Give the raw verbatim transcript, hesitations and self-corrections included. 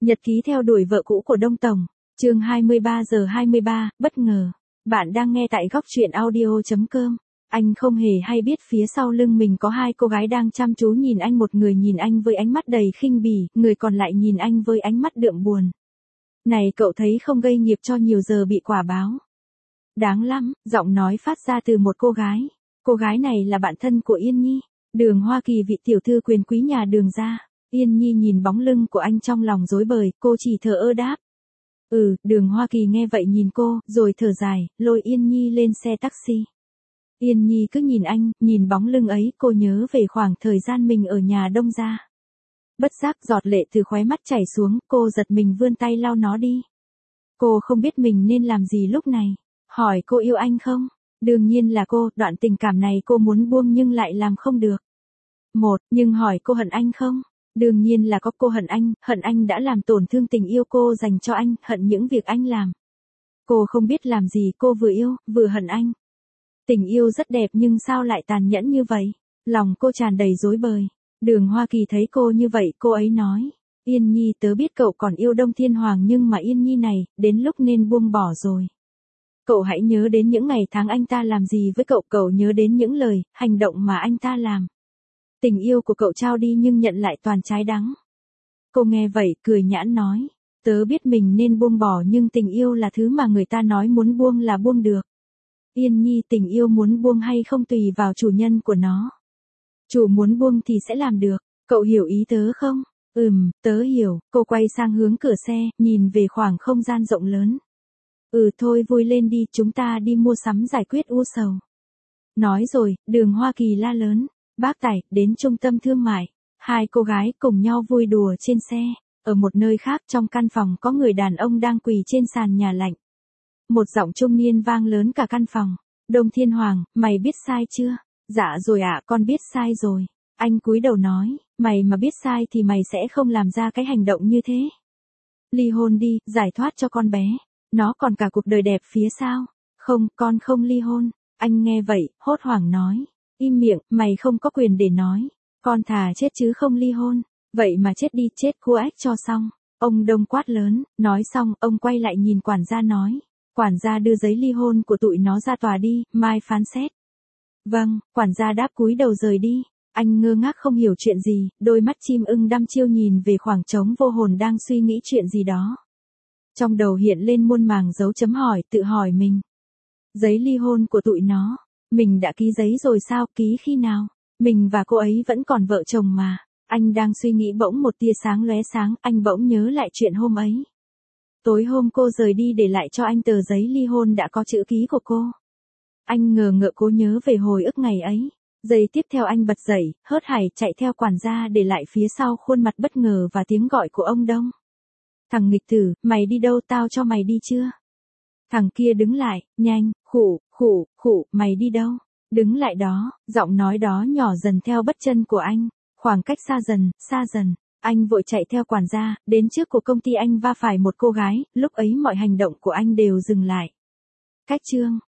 Nhật ký theo đuổi vợ cũ của Đông Tổng, chương hai mươi ba giờ hai mươi ba, bất ngờ. Bạn đang nghe tại góc truyện audio chấm com. Anh không hề hay biết phía sau lưng mình có hai cô gái đang chăm chú nhìn anh, một người nhìn anh với ánh mắt đầy khinh bỉ, người còn lại nhìn anh với ánh mắt đượm buồn. Này cậu thấy không, gây nghiệp cho nhiều giờ bị quả báo. Đáng lắm, giọng nói phát ra từ một cô gái. Cô gái này là bạn thân của Yên Nhi, Đường Hoa Kỳ, vị tiểu thư quyền quý nhà Đường gia. Yên Nhi nhìn bóng lưng của anh trong lòng rối bời, cô chỉ thờ ơ đáp. Ừ, Đường Hoa Kỳ nghe vậy nhìn cô, rồi thở dài, lôi Yên Nhi lên xe taxi. Yên Nhi cứ nhìn anh, nhìn bóng lưng ấy, cô nhớ về khoảng thời gian mình ở nhà Đông gia. Bất giác giọt lệ từ khóe mắt chảy xuống, cô giật mình vươn tay lau nó đi. Cô không biết mình nên làm gì lúc này. Hỏi cô yêu anh không? Đương nhiên là cô, đoạn tình cảm này cô muốn buông nhưng lại làm không được. Một, nhưng hỏi cô hận anh không? Đương nhiên là có, cô hận anh, hận anh đã làm tổn thương tình yêu cô dành cho anh, hận những việc anh làm. Cô không biết làm gì, cô vừa yêu, vừa hận anh. Tình yêu rất đẹp nhưng sao lại tàn nhẫn như vậy? Lòng cô tràn đầy rối bời. Đường Hoa Kỳ thấy cô như vậy, cô ấy nói. Yên Nhi, tớ biết cậu còn yêu Đông Thiên Hoàng nhưng mà Yên Nhi này, đến lúc nên buông bỏ rồi. Cậu hãy nhớ đến những ngày tháng anh ta làm gì với cậu, cậu nhớ đến những lời, hành động mà anh ta làm. Tình yêu của cậu trao đi nhưng nhận lại toàn trái đắng. Cô nghe vậy, cười nhãn nói. Tớ biết mình nên buông bỏ nhưng tình yêu là thứ mà người ta nói muốn buông là buông được. Yên Nhi, tình yêu muốn buông hay không tùy vào chủ nhân của nó. Chủ muốn buông thì sẽ làm được. Cậu hiểu ý tớ không? Ừm, tớ hiểu. Cô quay sang hướng cửa xe, nhìn về khoảng không gian rộng lớn. Ừ thôi, vui lên đi, chúng ta đi mua sắm giải quyết u sầu. Nói rồi, Đường Hoa Kỳ la lớn. Bác Tài, đến trung tâm thương mại. Hai cô gái cùng nhau vui đùa trên xe. Ở một nơi khác trong căn phòng có người đàn ông đang quỳ trên sàn nhà lạnh. Một giọng trung niên vang lớn cả căn phòng. Đông Thiên Hoàng, mày biết sai chưa? Dạ rồi ạ, con biết sai rồi. Anh cúi đầu nói, mày mà biết sai thì mày sẽ không làm ra cái hành động như thế. Ly hôn đi, giải thoát cho con bé. Nó còn cả cuộc đời đẹp phía sau. Không, con không ly hôn. Anh nghe vậy, hốt hoảng nói. Im miệng, mày không có quyền để nói. Con thà chết chứ không ly hôn. Vậy mà chết đi, chết cua ếch cho xong. Ông Đông quát lớn, nói xong, ông quay lại nhìn quản gia nói. Quản gia đưa giấy ly hôn của tụi nó ra tòa đi, mai phán xét. Vâng, quản gia đáp cúi đầu rời đi. Anh ngơ ngác không hiểu chuyện gì, đôi mắt chim ưng đăm chiêu nhìn về khoảng trống vô hồn đang suy nghĩ chuyện gì đó. Trong đầu hiện lên muôn màng dấu chấm hỏi, tự hỏi mình. Giấy ly hôn của tụi nó, mình đã ký giấy rồi sao, ký khi nào? Mình và cô ấy vẫn còn vợ chồng mà. Anh đang suy nghĩ bỗng một tia sáng lóe sáng, anh bỗng nhớ lại chuyện hôm ấy. Tối hôm cô rời đi để lại cho anh tờ giấy ly hôn đã có chữ ký của cô. Anh ngờ ngợ cố nhớ về hồi ức ngày ấy. Giây tiếp theo anh bật dậy, hớt hải chạy theo quản gia để lại phía sau khuôn mặt bất ngờ và tiếng gọi của ông Đông. Thằng nghịch tử, mày đi đâu, tao cho mày đi chưa? Thằng kia đứng lại, nhanh, khụ, khụ, khụ, mày đi đâu? Đứng lại đó, giọng nói đó nhỏ dần theo bước chân của anh, khoảng cách xa dần, xa dần. Anh vội chạy theo quản gia, đến trước của công ty anh va phải một cô gái, lúc ấy mọi hành động của anh đều dừng lại. Cách chương